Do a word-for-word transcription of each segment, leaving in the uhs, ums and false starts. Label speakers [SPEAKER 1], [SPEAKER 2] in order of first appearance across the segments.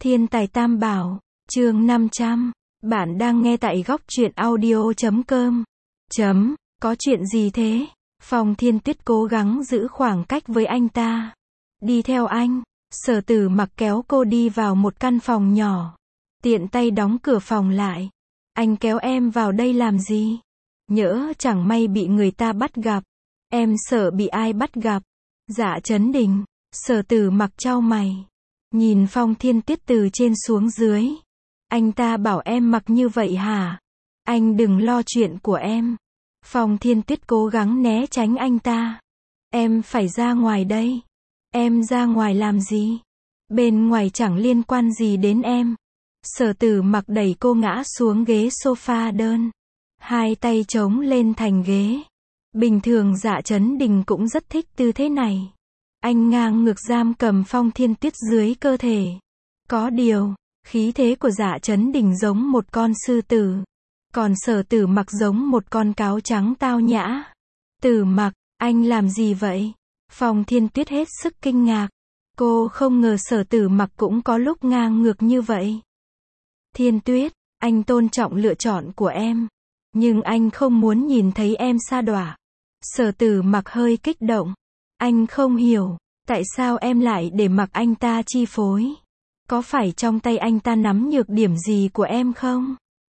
[SPEAKER 1] Thiên tài tam bảo, chương năm trăm. Bạn đang nghe tại góc truyện audio chấm com. Chấm, có chuyện gì thế? Phong Thiên Tuyết cố gắng giữ khoảng cách với anh ta. Đi theo anh. Sở Tử Mặc kéo cô đi vào một căn phòng nhỏ. Tiện tay đóng cửa phòng lại. Anh kéo em vào đây làm gì? Nhỡ chẳng may bị người ta bắt gặp. Em sợ bị ai bắt gặp. Dạ Chấn Đình. Sở Tử Mặc chau mày. Nhìn Phong Thiên Tuyết từ trên xuống dưới. Anh ta bảo em mặc như vậy hả? Anh đừng lo chuyện của em. Phong Thiên Tuyết cố gắng né tránh anh ta. Em phải ra ngoài đây. Em ra ngoài làm gì? Bên ngoài chẳng liên quan gì đến em. Sở Tử Mặc đẩy cô ngã xuống ghế sofa đơn. Hai tay chống lên thành ghế. Bình thường Dạ Chấn Đình cũng rất thích tư thế này. Anh ngang ngược giam cầm Phong Thiên Tuyết dưới cơ thể. Có điều, khí thế của Dạ Chấn Đình giống một con sư tử. Còn Sở Tử Mặc giống một con cáo trắng tao nhã. Tử Mặc, anh làm gì vậy? Phong Thiên Tuyết hết sức kinh ngạc. Cô không ngờ Sở Tử Mặc cũng có lúc ngang ngược như vậy. Thiên Tuyết, anh tôn trọng lựa chọn của em. Nhưng anh không muốn nhìn thấy em sa đọa. Sở Tử Mặc hơi kích động. Anh không hiểu, tại sao em lại để mặc anh ta chi phối? Có phải trong tay anh ta nắm nhược điểm gì của em không?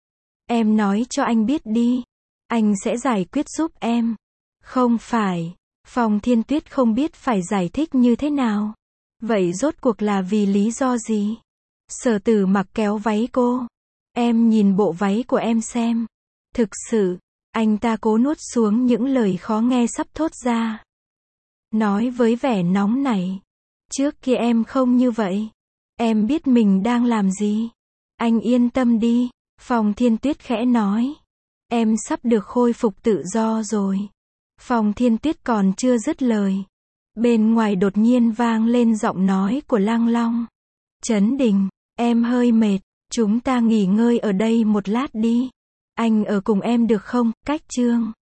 [SPEAKER 1] Em nói cho anh biết đi. Anh sẽ giải quyết giúp em. Không phải. Phong Thiên Tuyết không biết phải giải thích như thế nào. Vậy rốt cuộc là vì lý do gì? Sở Tử Mặc kéo váy cô. Em nhìn bộ váy của em xem. Thực sự, anh ta cố nuốt xuống những lời khó nghe sắp thốt ra. Nói với vẻ nóng nảy. Trước kia em không như vậy. Em biết mình đang làm gì. Anh yên tâm đi. Phong Thiên Tuyết khẽ nói. Em sắp được khôi phục tự do rồi. Phong Thiên Tuyết còn chưa dứt lời. Bên ngoài đột nhiên vang lên giọng nói của Lăng Long. Chấn Đình, em hơi mệt. Chúng ta nghỉ ngơi ở đây một lát đi. Anh ở cùng em được không? Cách chương.